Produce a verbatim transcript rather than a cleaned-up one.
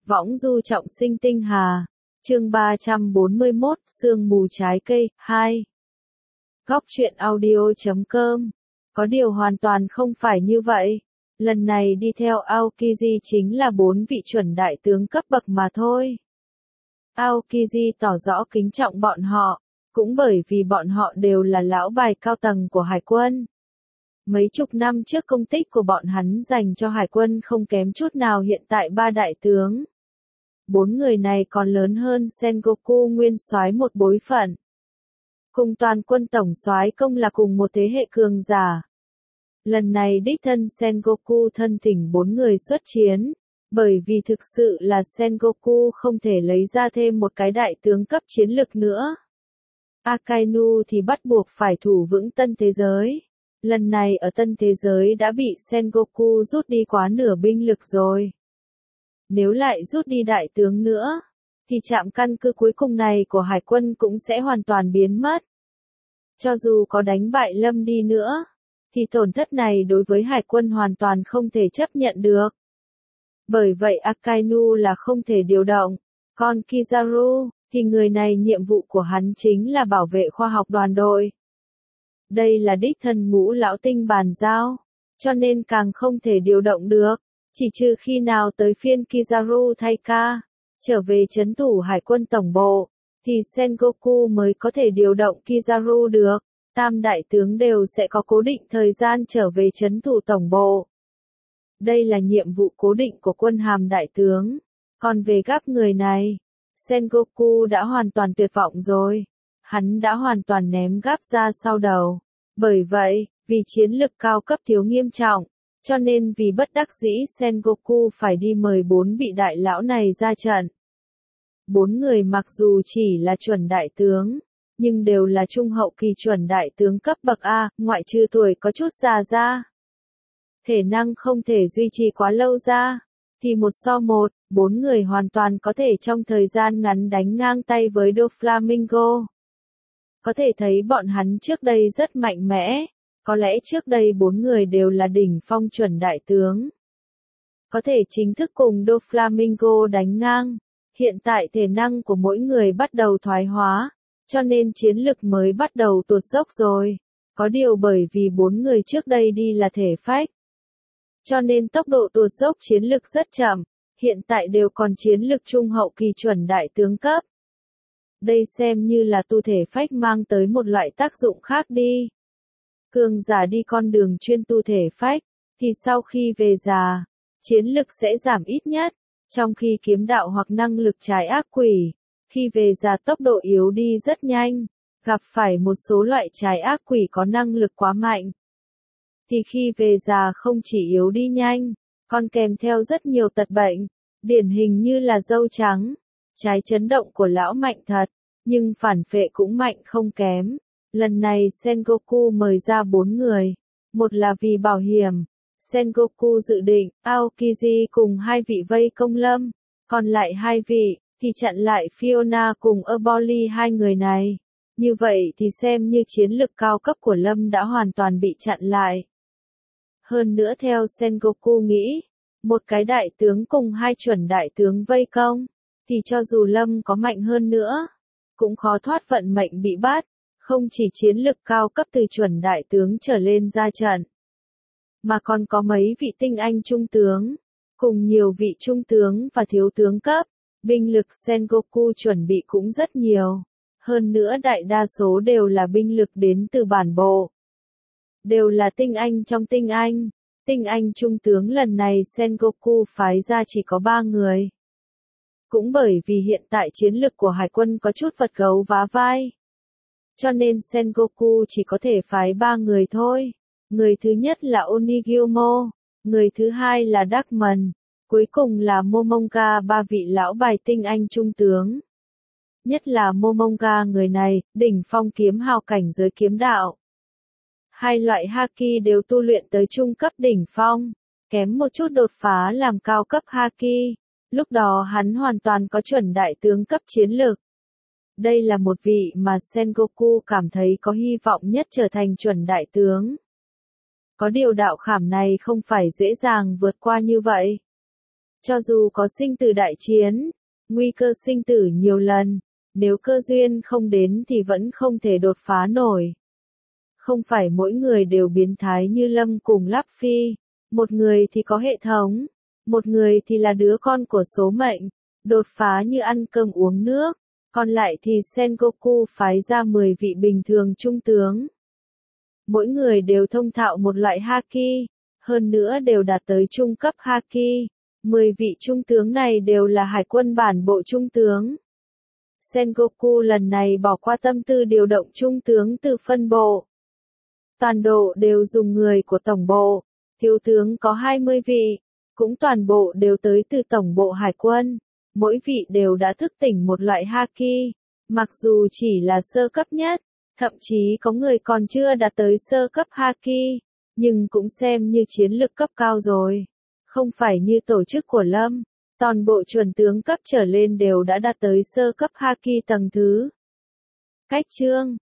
Võng du trọng sinh tinh hà. Chương ba trăm bốn mươi mốt, sương mù trái cây, hai. Góc truyện audio.com. Có điều hoàn toàn không phải như vậy. Lần này đi theo Aokiji chính là bốn vị chuẩn đại tướng cấp bậc mà thôi. Aokiji tỏ rõ kính trọng bọn họ, cũng bởi vì bọn họ đều là lão bài cao tầng của hải quân. Mấy chục năm trước công tích của bọn hắn dành cho hải quân không kém chút nào hiện tại ba đại tướng. Bốn người này còn lớn hơn Sengoku nguyên soái một bối phận. Cùng toàn quân tổng soái công là cùng một thế hệ cường giả. Lần này đích thân Sengoku thân thỉnh bốn người xuất chiến, bởi vì thực sự là Sengoku không thể lấy ra thêm một cái đại tướng cấp chiến lực nữa. Akainu thì bắt buộc phải thủ vững tân thế giới. Lần này ở tân thế giới đã bị Sengoku rút đi quá nửa binh lực rồi. Nếu lại rút đi đại tướng nữa, thì trạm căn cứ cuối cùng này của hải quân cũng sẽ hoàn toàn biến mất. Cho dù có đánh bại Lâm đi nữa, thì tổn thất này đối với hải quân hoàn toàn không thể chấp nhận được. Bởi vậy Akainu là không thể điều động. Còn Kizaru, thì người này nhiệm vụ của hắn chính là bảo vệ khoa học đoàn đội. Đây là đích thân Ngũ lão tinh bàn giao, cho nên càng không thể điều động được. Chỉ trừ khi nào tới phiên Kizaru thay ca, trở về trấn thủ hải quân tổng bộ, thì Sengoku mới có thể điều động Kizaru được. Tam đại tướng đều sẽ có cố định thời gian trở về trấn thủ tổng bộ. Đây là nhiệm vụ cố định của quân hàm đại tướng. Còn về các người này, Sengoku đã hoàn toàn tuyệt vọng rồi. Hắn đã hoàn toàn ném gáp ra sau đầu. Bởi vậy, vì chiến lực cao cấp thiếu nghiêm trọng, cho nên vì bất đắc dĩ Sengoku phải đi mời bốn vị đại lão này ra trận. Bốn người mặc dù chỉ là chuẩn đại tướng, nhưng đều là trung hậu kỳ chuẩn đại tướng cấp bậc A, ngoại trừ tuổi có chút già ra. Thể năng không thể duy trì quá lâu ra, thì một so một, bốn người hoàn toàn có thể trong thời gian ngắn đánh ngang tay với Doflamingo. Có thể thấy bọn hắn trước đây rất mạnh mẽ, có lẽ trước đây bốn người đều là đỉnh phong chuẩn đại tướng. Có thể chính thức cùng Doflamingo đánh ngang, hiện tại thể năng của mỗi người bắt đầu thoái hóa, cho nên chiến lực mới bắt đầu tuột dốc rồi. Có điều bởi vì bốn người trước đây đi là thể phách, cho nên tốc độ tuột dốc chiến lực rất chậm, hiện tại đều còn chiến lực trung hậu kỳ chuẩn đại tướng cấp. Đây xem như là tu thể phách mang tới một loại tác dụng khác đi. Cường giả đi con đường chuyên tu thể phách, thì sau khi về già, chiến lực sẽ giảm ít nhất, trong khi kiếm đạo hoặc năng lực trái ác quỷ, khi về già tốc độ yếu đi rất nhanh, gặp phải một số loại trái ác quỷ có năng lực quá mạnh. Thì khi về già không chỉ yếu đi nhanh, còn kèm theo rất nhiều tật bệnh, điển hình như là râu trắng, trái chấn động của lão mạnh thật, nhưng phản phệ cũng mạnh không kém. Lần này Sengoku mời ra bốn người, một là vì bảo hiểm, Sengoku dự định Aokiji cùng hai vị vây công Lâm, còn lại hai vị thì chặn lại Fiona cùng Eboli hai người này. Như vậy thì xem như chiến lực cao cấp của Lâm đã hoàn toàn bị chặn lại. Hơn nữa theo Sengoku nghĩ, một cái đại tướng cùng hai chuẩn đại tướng vây công, thì cho dù Lâm có mạnh hơn nữa, cũng khó thoát vận mệnh bị bắt, không chỉ chiến lực cao cấp từ chuẩn đại tướng trở lên ra trận, mà còn có mấy vị tinh anh trung tướng, cùng nhiều vị trung tướng và thiếu tướng cấp, binh lực Sengoku chuẩn bị cũng rất nhiều, hơn nữa đại đa số đều là binh lực đến từ bản bộ. Đều là tinh anh trong tinh anh, tinh anh trung tướng lần này Sengoku phái ra chỉ có ba người. Cũng bởi vì hiện tại chiến lực của hải quân có chút vật gấu vá vai, cho nên Sengoku chỉ có thể phái ba người thôi. Người thứ nhất là Onigyomo, người thứ hai là Darkman, cuối cùng là Momonga, ba vị lão bài tinh anh trung tướng. Nhất là Momonga, người này, đỉnh phong kiếm hào cảnh giới kiếm đạo. Hai loại haki đều tu luyện tới trung cấp đỉnh phong, kém một chút đột phá làm cao cấp haki. Lúc đó hắn hoàn toàn có chuẩn đại tướng cấp chiến lược. Đây là một vị mà Sengoku cảm thấy có hy vọng nhất trở thành chuẩn đại tướng. Có điều đạo khảm này không phải dễ dàng vượt qua như vậy. Cho dù có sinh tử đại chiến, nguy cơ sinh tử nhiều lần, nếu cơ duyên không đến thì vẫn không thể đột phá nổi. Không phải mỗi người đều biến thái như Lâm cùng Lắp Phi, một người thì có hệ thống, một người thì là đứa con của số mệnh, đột phá như ăn cơm uống nước, còn lại thì Sengoku phái ra mười vị bình thường trung tướng. Mỗi người đều thông thạo một loại haki, hơn nữa đều đạt tới trung cấp haki. mười vị trung tướng này đều là hải quân bản bộ trung tướng. Sengoku lần này bỏ qua tâm tư điều động trung tướng từ phân bộ. Toàn độ đều dùng người của tổng bộ, thiếu tướng có hai mươi vị, cũng toàn bộ đều tới từ tổng bộ hải quân. Mỗi vị đều đã thức tỉnh một loại haki, mặc dù chỉ là sơ cấp nhất, thậm chí có người còn chưa đạt tới sơ cấp haki, nhưng cũng xem như chiến lực cấp cao rồi. Không phải như tổ chức của Lâm, toàn bộ chuẩn tướng cấp trở lên đều đã đạt tới sơ cấp haki tầng thứ. Cách chương